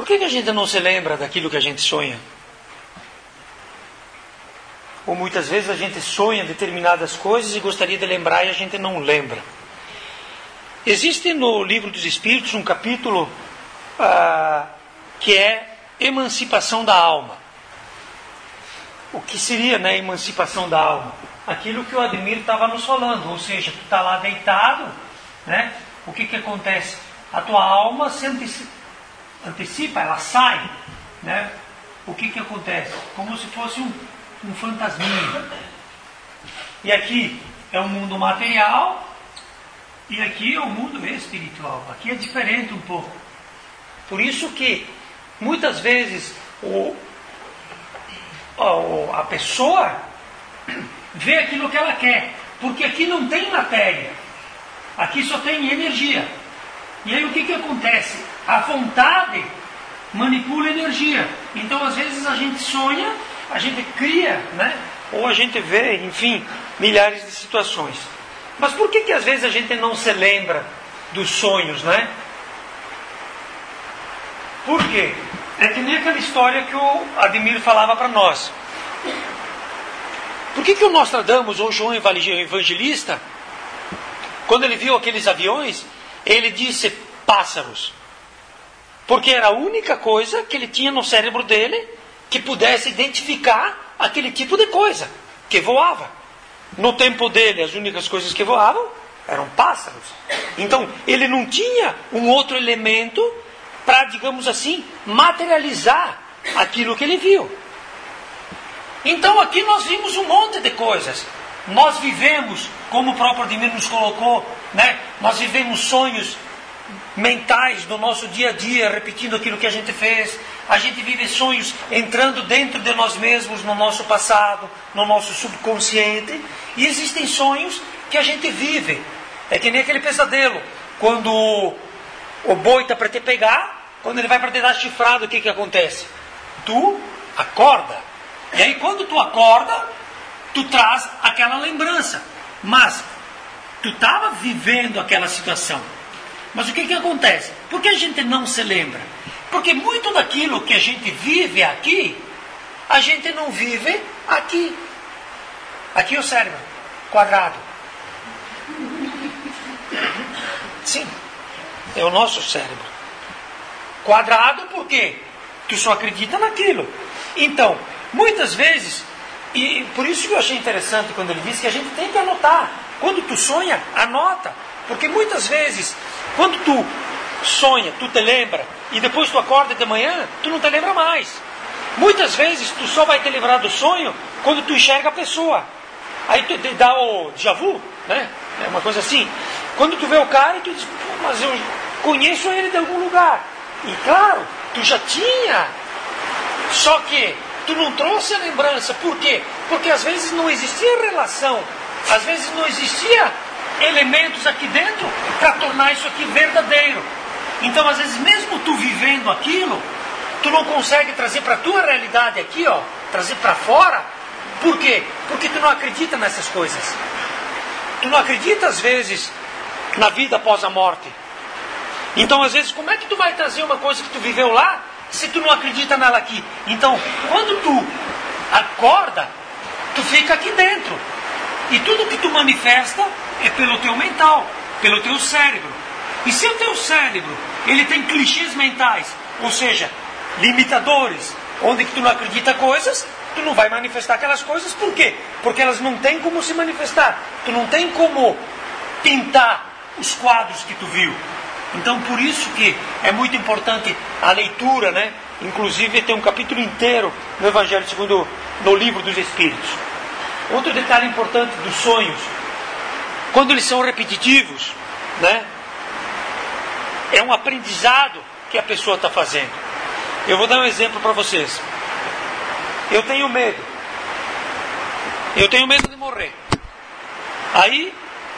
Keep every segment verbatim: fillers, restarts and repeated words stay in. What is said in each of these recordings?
Por que, que a gente não se lembra daquilo que a gente sonha? Ou muitas vezes a gente sonha determinadas coisas e gostaria de lembrar e a gente não lembra. Existe no Livro dos Espíritos um capítulo ah, que é emancipação da alma. O que seria, né, emancipação da alma? Aquilo que o Ademir estava nos falando, ou seja, tu está lá deitado, né? O que que acontece? A tua alma se antecipa, antecipa ela sai, né? O que que acontece? Como se fosse um, um fantasminha. E aqui é o mundo material e aqui é o mundo espiritual. Aqui é diferente um pouco. Por isso que muitas vezes o, o, a pessoa vê aquilo que ela quer, porque aqui não tem matéria, aqui só tem energia. E aí o que que acontece? A vontade manipula a energia. Então às vezes a gente sonha, a gente cria, né? Ou a gente vê, enfim, milhares de situações. Mas por que que às vezes a gente não se lembra dos sonhos, né? Por quê? É que nem aquela história que o Ademir falava para nós. Por que que o Nostradamus, ou João Evangelista, quando ele viu aqueles aviões, ele disse pássaros? Porque era a única coisa que ele tinha no cérebro dele que pudesse identificar aquele tipo de coisa que voava. No tempo dele, as únicas coisas que voavam eram pássaros. Então, ele não tinha um outro elemento para, digamos assim, materializar aquilo que ele viu. Então aqui nós vimos um monte de coisas. Nós vivemos, como o próprio Ademir nos colocou, né? Nós vivemos sonhos mentais do nosso dia a dia, repetindo aquilo que a gente fez. A gente vive sonhos entrando dentro de nós mesmos, no nosso passado, no nosso subconsciente. E existem sonhos que a gente vive. É que nem aquele pesadelo. Quando o boi está para te pegar, quando ele vai para te dar chifrado, o que que acontece? Tu acorda. E aí quando tu acorda, tu traz aquela lembrança. Mas tu estava vivendo aquela situação. Mas o que que acontece? Por que a gente não se lembra? Porque muito daquilo que a gente vive aqui, a gente não vive aqui. Aqui é o cérebro, quadrado. Sim, é o nosso cérebro. Quadrado por quê? Tu só acredita naquilo. Então, muitas vezes, e por isso que eu achei interessante quando ele disse que a gente tem que anotar. Quando tu sonha, anota. Porque muitas vezes, quando tu sonha, tu te lembra, e depois tu acorda de manhã, tu não te lembra mais. Muitas vezes, tu só vai te lembrar do sonho quando tu enxerga a pessoa. Aí tu te dá o déjà vu, né? É uma coisa assim. Quando tu vê o cara e tu diz, mas eu conheço ele de algum lugar. E claro, tu já tinha. Só que tu não trouxe a lembrança. Por quê? Porque às vezes não existia relação. Às vezes não existia elementos aqui dentro para tornar isso aqui verdadeiro. Então às vezes mesmo tu vivendo aquilo, tu não consegue trazer para a tua realidade aqui, ó, trazer para fora. Por quê? Porque tu não acredita nessas coisas. Tu não acredita às vezes na vida após a morte. Então às vezes como é que tu vai trazer uma coisa que tu viveu lá se tu não acredita nela aqui? Então quando tu acorda, tu fica aqui dentro. E tudo que tu manifesta é pelo teu mental, pelo teu cérebro. E se o teu cérebro, ele tem clichês mentais, ou seja, limitadores, onde que tu não acredita coisas, tu não vai manifestar aquelas coisas. Por quê? Porque elas não têm como se manifestar. Tu não tem como pintar os quadros que tu viu. Então por isso que é muito importante a leitura, né? Inclusive tem um capítulo inteiro no Evangelho segundo no Livro dos Espíritos. Outro detalhe importante dos sonhos, quando eles são repetitivos, né? É um aprendizado que a pessoa está fazendo. Eu vou dar um exemplo para vocês. Eu tenho medo. Eu tenho medo de morrer. Aí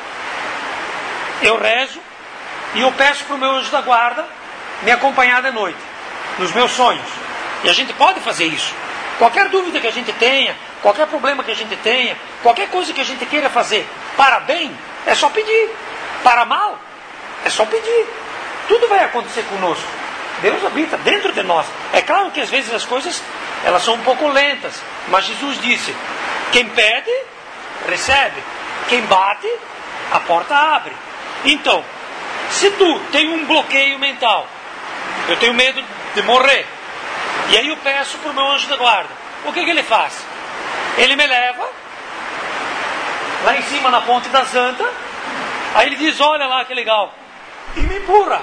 eu rezo e eu peço para o meu anjo da guarda me acompanhar de noite, nos meus sonhos. E a gente pode fazer isso. Qualquer dúvida que a gente tenha, qualquer problema que a gente tenha, qualquer coisa que a gente queira fazer para bem, é só pedir. Para mal, é só pedir. Tudo vai acontecer conosco. Deus habita dentro de nós. É claro que às vezes as coisas elas são um pouco lentas, mas Jesus disse: quem pede, recebe. Quem bate, a porta abre. Então, se tu tem um bloqueio mental, eu tenho medo de morrer, e aí eu peço para o meu anjo da guarda, o que, que ele faz? Ele me leva lá em cima na ponte da Santa, aí ele diz: olha lá que legal, e me empurra.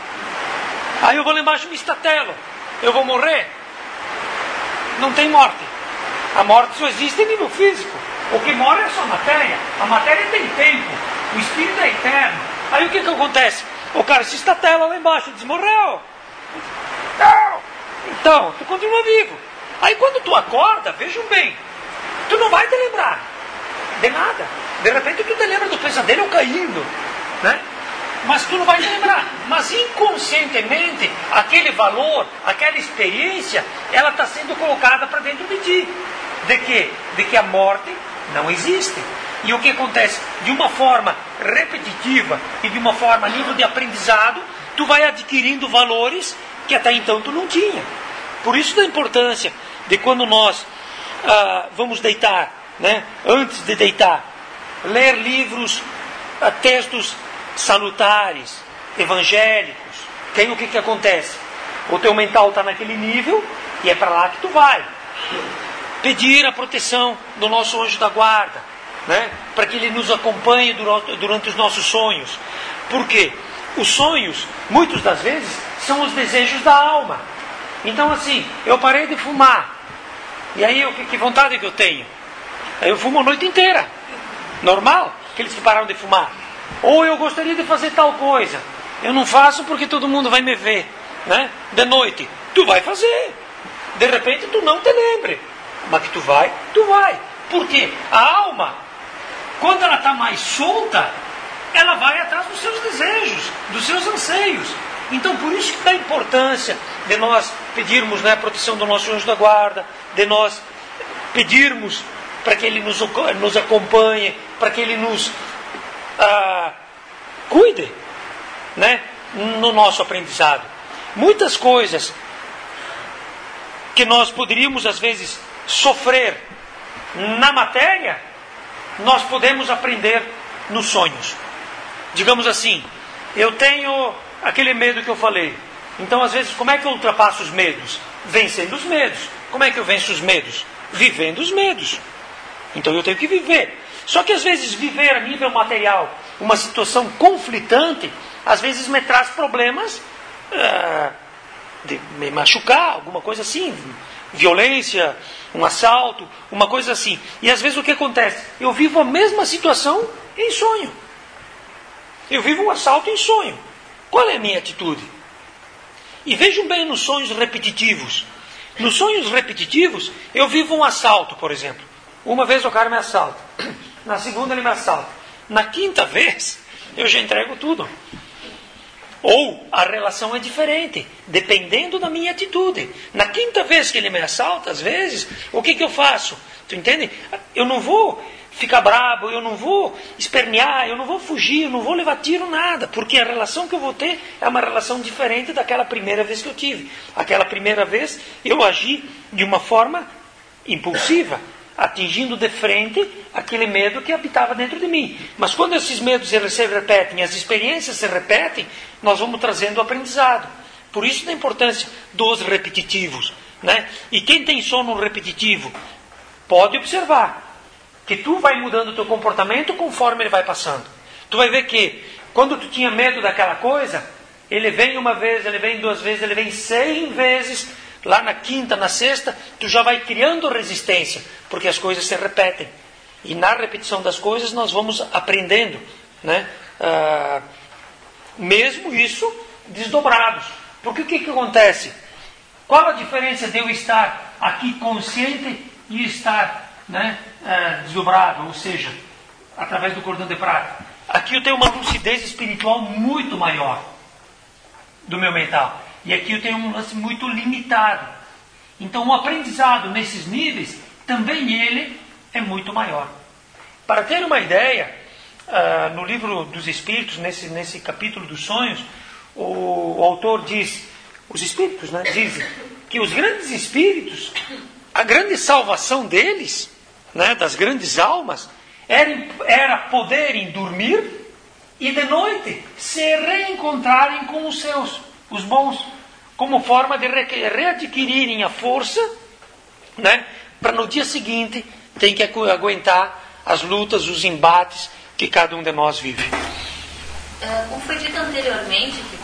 Aí eu vou lá embaixo e me estatelo. Eu vou morrer? Não tem morte. A morte só existe em nível físico. O que morre é só a matéria. A matéria tem tempo. O espírito é eterno. Aí o que, que acontece? O cara se estatela lá embaixo e diz: morreu. Não. Então, tu continua vivo. Aí quando tu acorda, vejam bem, tu não vai te lembrar de nada. De repente tu te lembra do pesadelo caindo, né? Mas tu não vai te lembrar. Mas inconscientemente, aquele valor, aquela experiência, ela está sendo colocada para dentro de ti. De quê? De que a morte não existe. E o que acontece? De uma forma repetitiva e de uma forma a nível de aprendizado, tu vai adquirindo valores que até então tu não tinha. Por isso da importância de quando nós ah, vamos deitar, né? Antes de deitar, ler livros, ah, textos salutares, evangélicos. Que aí o que, que acontece? O teu mental está naquele nível e é para lá que tu vai. Pedir a proteção do nosso anjo da guarda, né? Para que ele nos acompanhe durante, durante os nossos sonhos. Por quê? Os sonhos, muitas das vezes, são os desejos da alma. Então assim, eu parei de fumar, e aí eu, que vontade que eu tenho? Aí eu fumo a noite inteira. Normal, aqueles que pararam de fumar. Ou eu gostaria de fazer tal coisa, eu não faço porque todo mundo vai me ver, né? De noite, tu vai fazer. De repente tu não te lembre, mas que tu vai, tu vai. Por quê? A alma, quando ela está mais solta, ela vai atrás dos seus desejos, dos seus anseios. Então por isso que dá importância de nós pedirmos, né, a proteção do nosso anjo da guarda, de nós pedirmos para que ele nos, nos acompanhe, para que ele nos ah, cuide, né, no nosso aprendizado. Muitas coisas que nós poderíamos às vezes sofrer na matéria, nós podemos aprender nos sonhos. Digamos assim, eu tenho aquele medo que eu falei. Então às vezes como é que eu ultrapasso os medos? Vencendo os medos. Como é que eu venço os medos? Vivendo os medos. Então eu tenho que viver. Só que às vezes viver a nível material uma situação conflitante, às vezes me traz problemas uh, de me machucar, alguma coisa assim, violência, um assalto, uma coisa assim. E às vezes o que acontece? Eu vivo a mesma situação em sonho. Eu vivo um assalto em sonho. Qual é a minha atitude? E vejam bem nos sonhos repetitivos. Nos sonhos repetitivos, eu vivo um assalto, por exemplo. Uma vez o cara me assalta. Na segunda ele me assalta. Na quinta vez, eu já entrego tudo. Ou a relação é diferente, dependendo da minha atitude. Na quinta vez que ele me assalta, às vezes, o que, que eu faço? Tu entende? Eu não vou ficar bravo, eu não vou espernear, eu não vou fugir, eu não vou levar tiro, nada. Porque a relação que eu vou ter é uma relação diferente daquela primeira vez que eu tive. Aquela primeira vez eu agi de uma forma impulsiva, atingindo de frente aquele medo que habitava dentro de mim. Mas quando esses medos se repetem, as experiências se repetem, nós vamos trazendo o aprendizado. Por isso da importância dos repetitivos, né? E quem tem sono repetitivo, pode observar que tu vai mudando o teu comportamento conforme ele vai passando. Tu vai ver que quando tu tinha medo daquela coisa, ele vem uma vez, ele vem duas vezes, ele vem cem vezes. Lá na quinta, na sexta, tu já vai criando resistência, porque as coisas se repetem. E na repetição das coisas nós vamos aprendendo, né? Ah, mesmo isso desdobrados. Porque o que, que acontece? Qual a diferença de eu estar aqui consciente e estar, né, ah, desdobrado, ou seja, através do cordão de prata? Aqui eu tenho uma lucidez espiritual muito maior do meu mental. E aqui eu tenho um lance muito limitado. Então o aprendizado nesses níveis, também ele é muito maior. Para ter uma ideia, uh, no livro dos Espíritos, nesse, nesse capítulo dos sonhos, o, o autor diz, os espíritos, né, dizem que os grandes espíritos, a grande salvação deles, né, das grandes almas, era, era poderem dormir e de noite se reencontrarem com os seus, os bons, como forma de re, readquirirem a força, né, para no dia seguinte tem que aguentar as lutas, os embates que cada um de nós vive. Uh, como foi dito anteriormente, que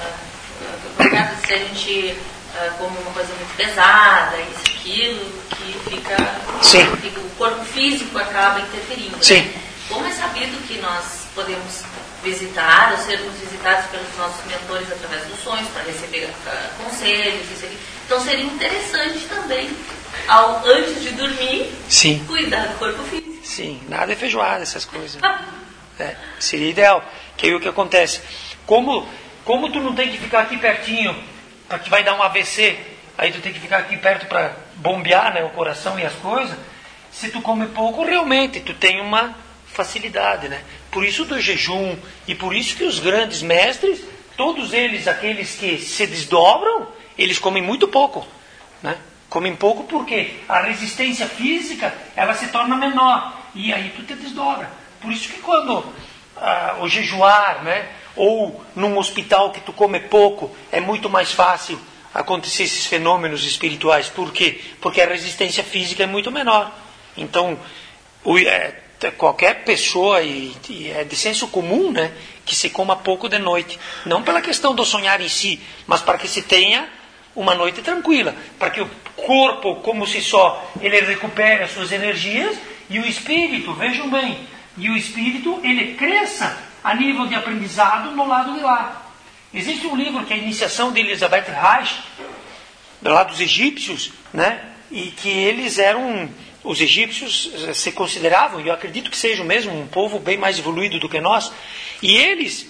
uh, se a gente uh, come uma coisa muito pesada, isso, aquilo, que fica, fica o corpo físico acaba interferindo. Sim. Né? Como é sabido que nós podemos visitar ou sermos visitados pelos nossos mentores através dos sonhos para receber uh, conselhos, isso aqui. Então seria interessante também, ao, antes de dormir, Sim. cuidar do corpo físico. Sim, nada é feijoada, essas coisas. É, seria ideal. Que aí o que acontece? Como, como tu não tem que ficar aqui pertinho, porque vai dar um A V C, aí tu tem que ficar aqui perto para bombear, né, o coração e as coisas. Se tu come pouco, realmente tu tem uma facilidade, né? Por isso do jejum, e por isso que os grandes mestres, todos eles, aqueles que se desdobram, eles comem muito pouco, né? Comem pouco porque a resistência física, ela se torna menor, e aí tu te desdobra. Por isso que quando ah, o jejuar, né, ou num hospital que tu come pouco, é muito mais fácil acontecer esses fenômenos espirituais. Por quê? Porque a resistência física é muito menor. Então, o, é, qualquer pessoa, e, e é de senso comum, né, que se coma pouco de noite. Não pela questão do sonhar em si, mas para que se tenha uma noite tranquila. Para que o corpo, como se só, ele recupere as suas energias, e o espírito, vejam bem, e o espírito, ele cresça a nível de aprendizado no lado de lá. Existe um livro que é a Iniciação de Elizabeth Reich, lá dos egípcios, né? E que eles eram, os egípcios se consideravam, e eu acredito que sejam mesmo um povo bem mais evoluído do que nós, e eles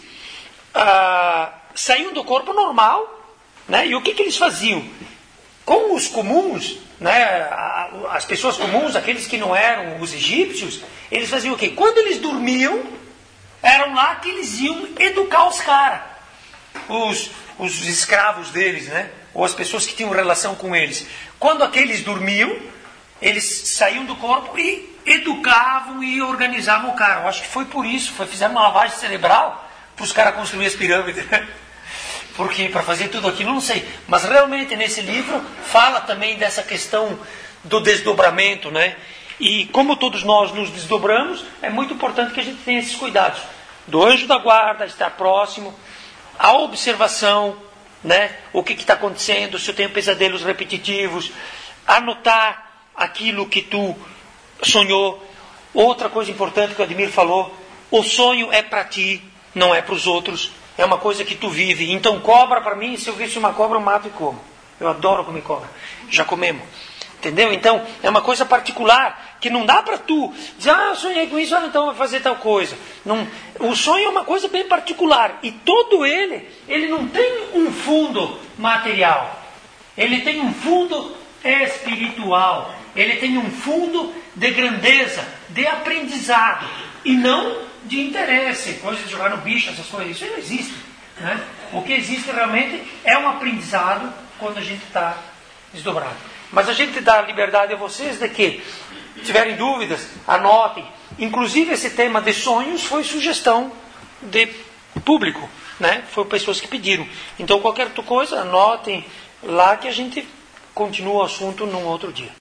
ah, saíam do corpo normal, né? E o que, que eles faziam? Com os comuns, né, as pessoas comuns, aqueles que não eram os egípcios, eles faziam o quê? Quando eles dormiam, eram lá que eles iam educar os caras, os, os escravos deles, né, ou as pessoas que tinham relação com eles. Quando aqueles dormiam, eles saíam do corpo e educavam e organizavam o cara. Eu acho que foi por isso, foi, fizeram uma lavagem cerebral para os caras construir as pirâmides, né? Porque para fazer tudo aquilo, não sei. Mas realmente nesse livro fala também dessa questão do desdobramento, né? E como todos nós nos desdobramos, é muito importante que a gente tenha esses cuidados. Do anjo da guarda, estar próximo, a observação, né? O que está acontecendo, se eu tenho pesadelos repetitivos, anotar aquilo que tu sonhou. Outra coisa importante que o Ademir falou, o sonho é para ti, não é para os outros. É uma coisa que tu vive. Então cobra para mim, se eu visse uma cobra eu mato e como. Eu adoro comer cobra. Já comemos. Entendeu? Então é uma coisa particular, que não dá para tu dizer, ah, eu sonhei com isso, ah, então eu vou fazer tal coisa. Não, o sonho é uma coisa bem particular. E todo ele, ele não tem um fundo material. Ele tem um fundo espiritual. Ele tem um fundo de grandeza, de aprendizado. E não de interesse, coisa de jogar no bicho, essas coisas, isso não existe, né? O que existe realmente é um aprendizado quando a gente está desdobrado. Mas a gente dá liberdade a vocês de que, se tiverem dúvidas, anotem. Inclusive esse tema de sonhos foi sugestão de público, né? Foi pessoas que pediram. Então qualquer outra coisa, anotem lá que a gente continua o assunto num outro dia.